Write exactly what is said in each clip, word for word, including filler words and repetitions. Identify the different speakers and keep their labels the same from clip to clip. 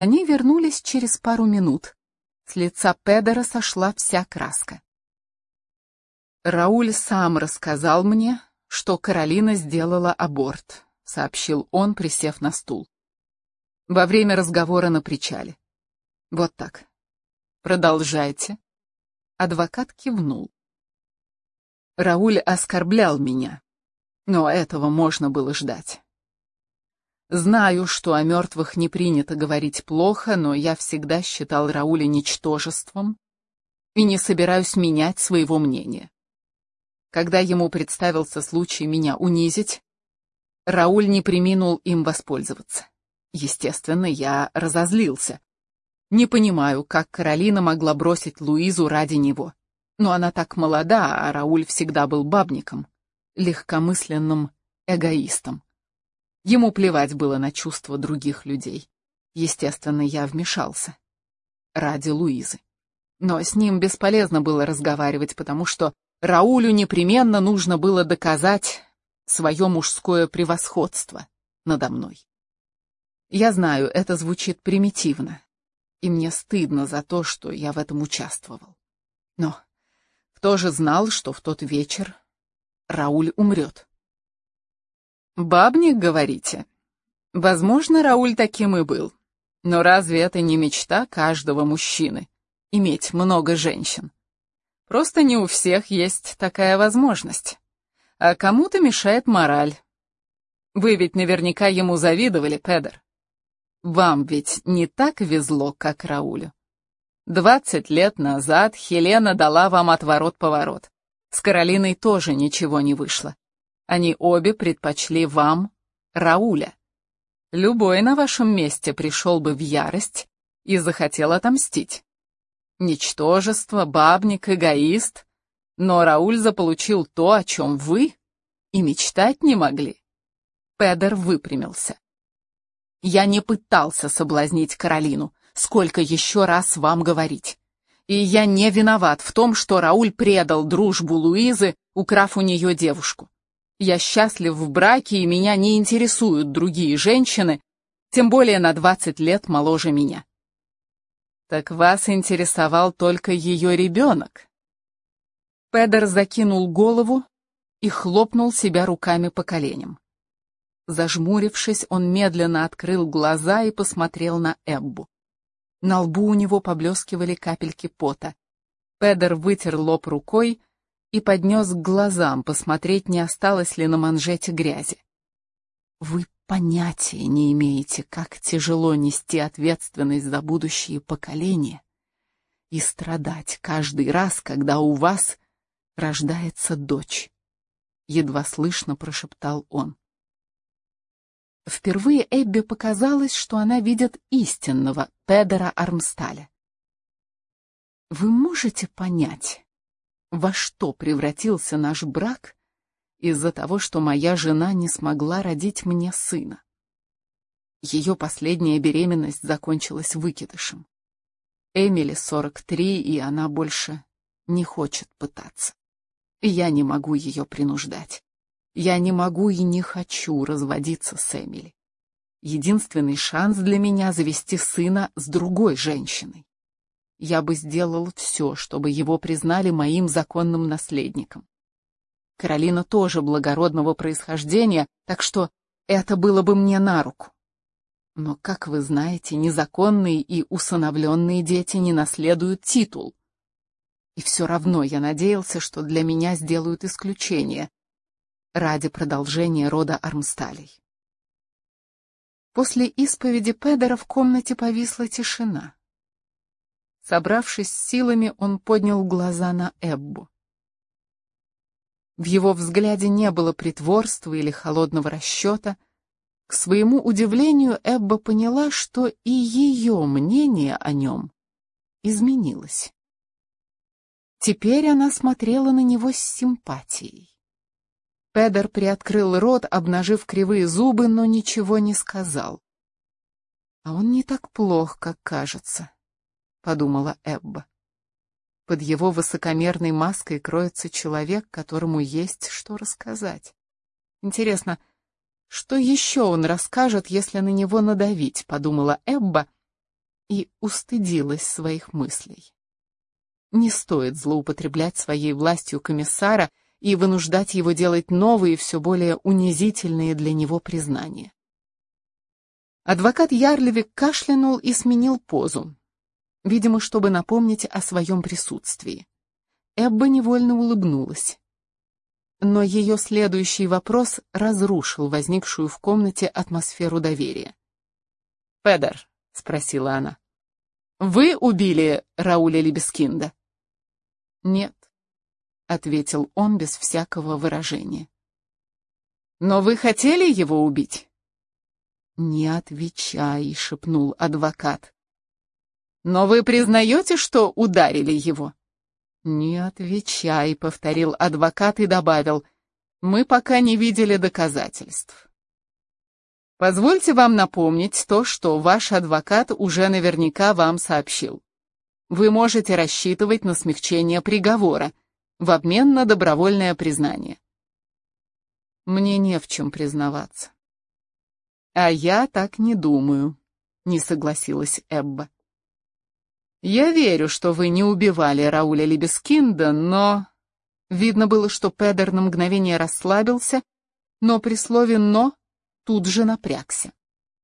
Speaker 1: Они вернулись через пару минут. С лица Педера сошла вся краска. «Рауль сам рассказал мне, что Каролина сделала аборт», — сообщил он, присев на стул. «Во время разговора на причале. Вот так. Продолжайте». Адвокат кивнул. «Рауль оскорблял меня, но этого можно было ждать. Знаю, что о мертвых не принято говорить плохо, но я всегда считал Рауля ничтожеством и не собираюсь менять своего мнения. Когда ему представился случай меня унизить, Рауль не преминул им воспользоваться. Естественно, я разозлился. Не понимаю, как Каролина могла бросить Луизу ради него. Но она так молода, а Рауль всегда был бабником, легкомысленным эгоистом. Ему плевать было на чувства других людей. Естественно, я вмешался. Ради Луизы. Но с ним бесполезно было разговаривать, потому что Раулю непременно нужно было доказать свое мужское превосходство надо мной. Я знаю, это звучит примитивно, и мне стыдно за то, что я в этом участвовал. Но кто же знал, что в тот вечер Рауль умрет? «Бабник, говорите? Возможно, Рауль таким и был. Но разве это не мечта каждого мужчины — иметь много женщин? Просто не у всех есть такая возможность. А кому-то мешает мораль. Вы ведь наверняка ему завидовали, Педер. Вам ведь не так везло, как Раулю. Двадцать лет назад Хелена дала вам отворот-поворот. С Каролиной тоже ничего не вышло. Они обе предпочли вам Рауля. Любой на вашем месте пришел бы в ярость и захотел отомстить. Ничтожество, бабник, эгоист. Но Рауль заполучил то, о чем вы и мечтать не могли». Педер выпрямился. «Я не пытался соблазнить Каролину, сколько еще раз вам говорить. И я не виноват в том, что Рауль предал дружбу Луизы, украв у нее девушку. Я счастлив в браке, и меня не интересуют другие женщины, тем более на двадцать лет моложе меня». «Так вас интересовал только ее ребенок?» Педер закинул голову и хлопнул себя руками по коленям. Зажмурившись, он медленно открыл глаза и посмотрел на Эббу. На лбу у него поблескивали капельки пота. Педер вытер лоб рукой и поднес к глазам, посмотреть, не осталось ли на манжете грязи. «Вы понятия не имеете, как тяжело нести ответственность за будущие поколения и страдать каждый раз, когда у вас рождается дочь», — едва слышно прошептал он. Впервые Эбби показалось, что она видит истинного Педера Армсталя. «Вы можете понять, во что превратился наш брак из-за того, что моя жена не смогла родить мне сына? Ее последняя беременность закончилась выкидышем. Эмили сорок три, и она больше не хочет пытаться. И я не могу ее принуждать. Я не могу и не хочу разводиться с Эмили. Единственный шанс для меня — завести сына с другой женщиной. Я бы сделал все, чтобы его признали моим законным наследником. Каролина тоже благородного происхождения, так что это было бы мне на руку. Но, как вы знаете, незаконные и усыновленные дети не наследуют титул. И все равно я надеялся, что для меня сделают исключение ради продолжения рода Армсталей. После исповеди Педера в комнате повисла тишина. Собравшись с силами, он поднял глаза на Эббу. В его взгляде не было притворства или холодного расчета. К своему удивлению, Эбба поняла, что и ее мнение о нем изменилось. Теперь она смотрела на него с симпатией. Педер приоткрыл рот, обнажив кривые зубы, но ничего не сказал. «А он не так плох, как кажется», — подумала Эбба. Под его высокомерной маской кроется человек, которому есть что рассказать. Интересно, что еще он расскажет, если на него надавить, подумала Эбба, и устыдилась своих мыслей. Не стоит злоупотреблять своей властью комиссара и вынуждать его делать новые, все более унизительные для него признания. Адвокат Ярлевик кашлянул и сменил позу, видимо, чтобы напомнить о своем присутствии. Эбба невольно улыбнулась. Но ее следующий вопрос разрушил возникшую в комнате атмосферу доверия. «Педер», — спросила она, — «вы убили Рауля Либескинда?» «Нет», — ответил он без всякого выражения. «Но вы хотели его убить?» «Не отвечай», — шепнул адвокат. «Но вы признаете, что ударили его?» «Не отвечай», — повторил адвокат и добавил, «мы пока не видели доказательств». Позвольте вам напомнить то, что ваш адвокат уже наверняка вам сообщил. Вы можете рассчитывать на смягчение приговора в обмен на добровольное признание. Мне не в чем признаваться. А я так не думаю, не согласилась Эбба. Я верю, что вы не убивали Рауля Либескинда, но... Видно было, что Педер на мгновение расслабился, но при слове «но» тут же напрягся.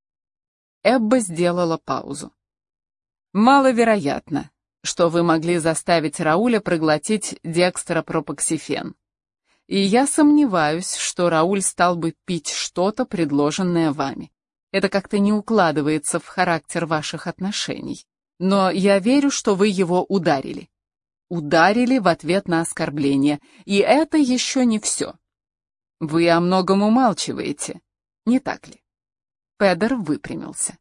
Speaker 1: Эбба сделала паузу. Маловероятно, что вы могли заставить Рауля проглотить декстропропоксифен. И я сомневаюсь, что Рауль стал бы пить что-то, предложенное вами. Это как-то не укладывается в характер ваших отношений. Но я верю, что вы его ударили. Ударили в ответ на оскорбление, и это еще не все. Вы о многом умалчиваете, не так ли? Педер выпрямился.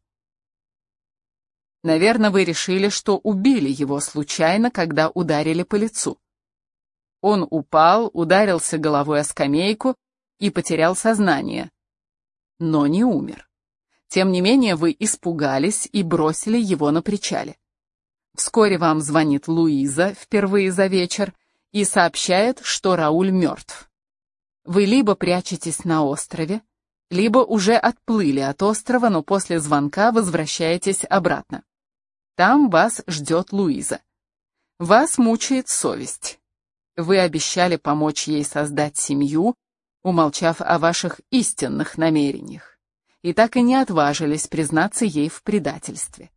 Speaker 1: Наверное, вы решили, что убили его случайно, когда ударили по лицу. Он упал, ударился головой о скамейку и потерял сознание, но не умер. Тем не менее, вы испугались и бросили его на причале. Вскоре вам звонит Луиза впервые за вечер и сообщает, что Рауль мертв. Вы либо прячетесь на острове, либо уже отплыли от острова, но после звонка возвращаетесь обратно. Там вас ждет Луиза. Вас мучает совесть. Вы обещали помочь ей создать семью, умолчав о ваших истинных намерениях, и так и не отважились признаться ей в предательстве.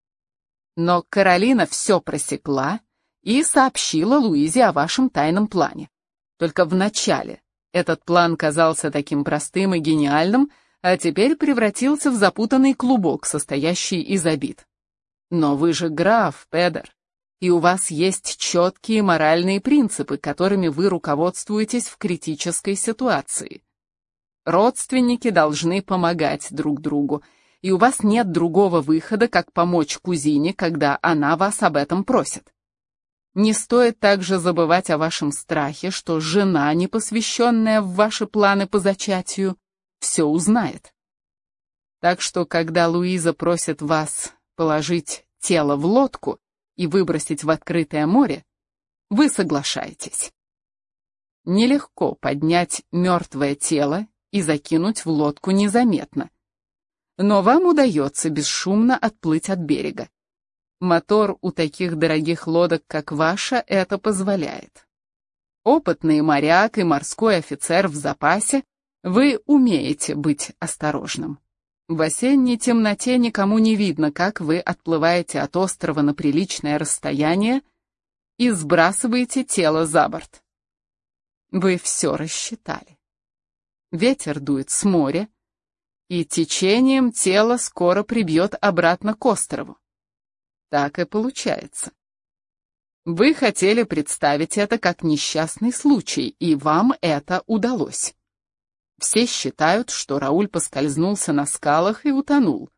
Speaker 1: Но Каролина все просекла и сообщила Луизе о вашем тайном плане. Только вначале этот план казался таким простым и гениальным, а теперь превратился в запутанный клубок, состоящий из обид. Но вы же граф, Педер, и у вас есть четкие моральные принципы, которыми вы руководствуетесь в критической ситуации. Родственники должны помогать друг другу, и у вас нет другого выхода, как помочь кузине, когда она вас об этом просит. Не стоит также забывать о вашем страхе, что жена, не посвященная в ваши планы по зачатию, все узнает. Так что, когда Луиза просит вас положить тело в лодку и выбросить в открытое море, вы соглашаетесь. Нелегко поднять мертвое тело и закинуть в лодку незаметно. Но вам удается бесшумно отплыть от берега. Мотор у таких дорогих лодок, как ваша, это позволяет. Опытный моряк и морской офицер в запасе, вы умеете быть осторожным. В осенней темноте никому не видно, как вы отплываете от острова на приличное расстояние и сбрасываете тело за борт. Вы все рассчитали. Ветер дует с моря, и течением тело скоро прибьет обратно к острову. Так и получается. Вы хотели представить это как несчастный случай, и вам это удалось. Все считают, что Рауль поскользнулся на скалах и утонул.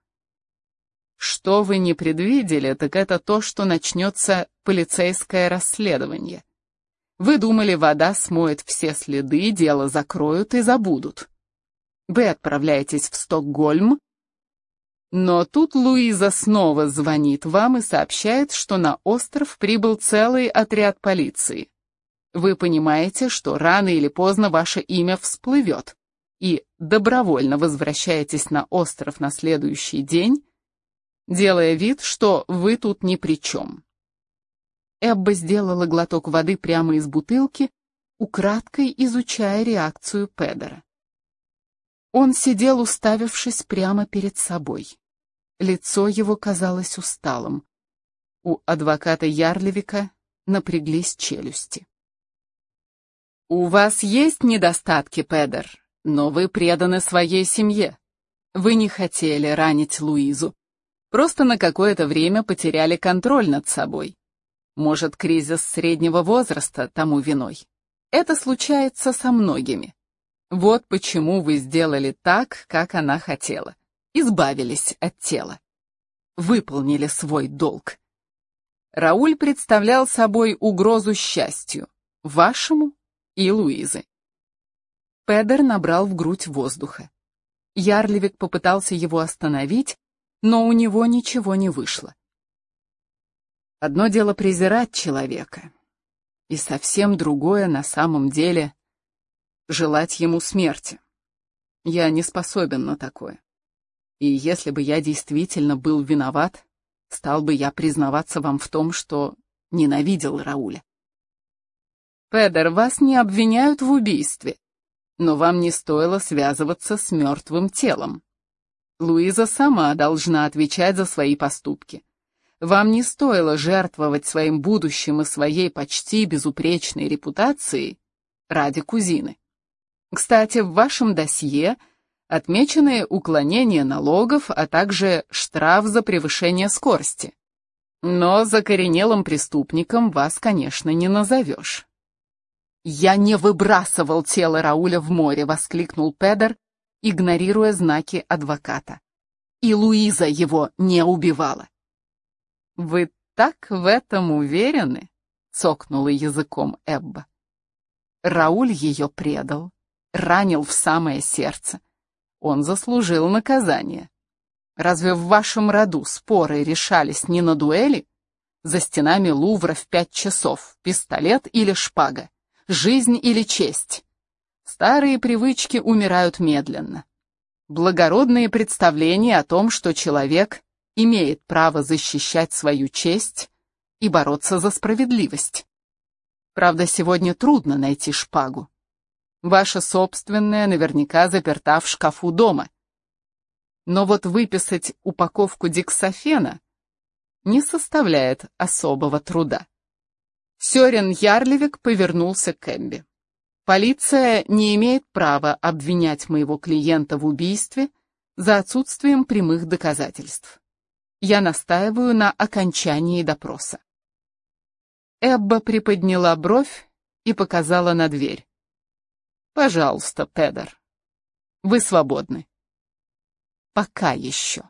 Speaker 1: Что вы не предвидели, так это то, что начнется полицейское расследование. Вы думали, вода смоет все следы, дело закроют и забудут. Вы отправляетесь в Стокгольм, но тут Луиза снова звонит вам и сообщает, что на остров прибыл целый отряд полиции. Вы понимаете, что рано или поздно ваше имя всплывет, и добровольно возвращаетесь на остров на следующий день делая вид, что вы тут ни при чем. Эбба сделала глоток воды прямо из бутылки, украдкой изучая реакцию Педера. Он сидел, уставившись прямо перед собой. Лицо его казалось усталым. У адвоката Ярлевика напряглись челюсти. «У вас есть недостатки, Педер, но вы преданы своей семье. Вы не хотели ранить Луизу. Просто на какое-то время потеряли контроль над собой. Может, кризис среднего возраста тому виной. Это случается со многими. Вот почему вы сделали так, как она хотела. Избавились от тела. Выполнили свой долг. Рауль представлял собой угрозу счастью, вашему и Луизы». Педер набрал в грудь воздуха. Ярлевик попытался его остановить, но у него ничего не вышло. Одно дело презирать человека, и совсем другое на самом деле желать ему смерти. Я не способен на такое. И если бы я действительно был виноват, стал бы я признаваться вам в том, что ненавидел Рауля. Педер, вас не обвиняют в убийстве, но вам не стоило связываться с мертвым телом. Луиза сама должна отвечать за свои поступки. Вам не стоило жертвовать своим будущим и своей почти безупречной репутацией ради кузины. Кстати, в вашем досье отмечены уклонение налогов, а также штраф за превышение скорости. Но закоренелым преступником вас, конечно, не назовешь. «Я не выбрасывал тело Рауля в море», — воскликнул Педер, игнорируя знаки адвоката. «И Луиза его не убивала». «Вы так в этом уверены?» — цокнула языком Эбба. «Рауль ее предал, ранил в самое сердце. Он заслужил наказание. Разве в вашем роду споры решались не на дуэли? За стенами Лувра в пять часов, пистолет или шпага, жизнь или честь? Старые привычки умирают медленно. Благородные представления о том, что человек имеет право защищать свою честь и бороться за справедливость. Правда, сегодня трудно найти шпагу. Ваша собственная наверняка заперта в шкафу дома. Но вот выписать упаковку диксофена не составляет особого труда. Сёрен Ярлевик повернулся к Эбби. Полиция не имеет права обвинять моего клиента в убийстве за отсутствием прямых доказательств. Я настаиваю на окончании допроса. Эбба приподняла бровь и показала на дверь. «Пожалуйста, Педер, вы свободны. Пока еще».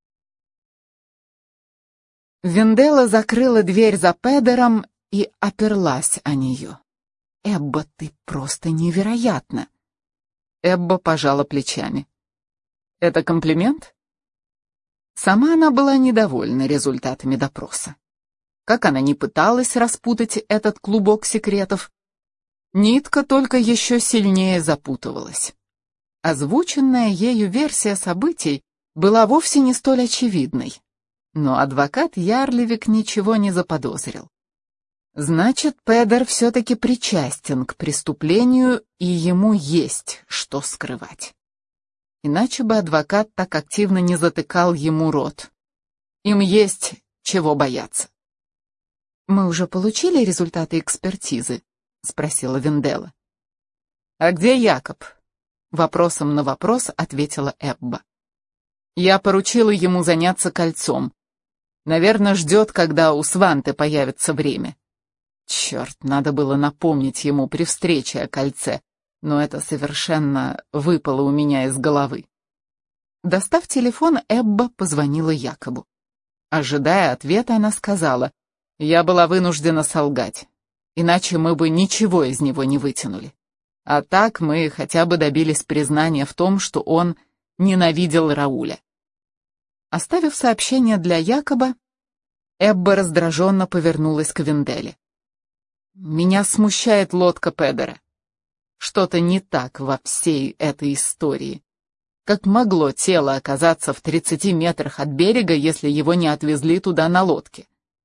Speaker 1: Венделла закрыла дверь за Педером и оперлась о нее. «Эбба, ты просто невероятна!» Эбба пожала плечами. «Это комплимент?» Сама она была недовольна результатами допроса. Как она ни пыталась распутать этот клубок секретов, нитка только еще сильнее запутывалась. Озвученная ею версия событий была вовсе не столь очевидной, но адвокат Ярлевик ничего не заподозрил. Значит, Педер все-таки причастен к преступлению, и ему есть что скрывать. Иначе бы адвокат так активно не затыкал ему рот. Им есть чего бояться. «Мы уже получили результаты экспертизы?» — спросила Венделла. «А где Якоб?» — вопросом на вопрос ответила Эбба. «Я поручила ему заняться кольцом. Наверное, ждет, когда у Сванте появится время. Черт, надо было напомнить ему при встрече о кольце, но это совершенно выпало у меня из головы». Достав телефон, Эбба позвонила Якобу. Ожидая ответа, она сказала: «Я была вынуждена солгать, иначе мы бы ничего из него не вытянули. А так мы хотя бы добились признания в том, что он ненавидел Рауля». Оставив сообщение для Якоба, Эбба раздраженно повернулась к Венделле. «Меня смущает лодка Педера. Что-то не так во всей этой истории. Как могло тело оказаться в тридцати метрах от берега, если его не отвезли туда на лодке?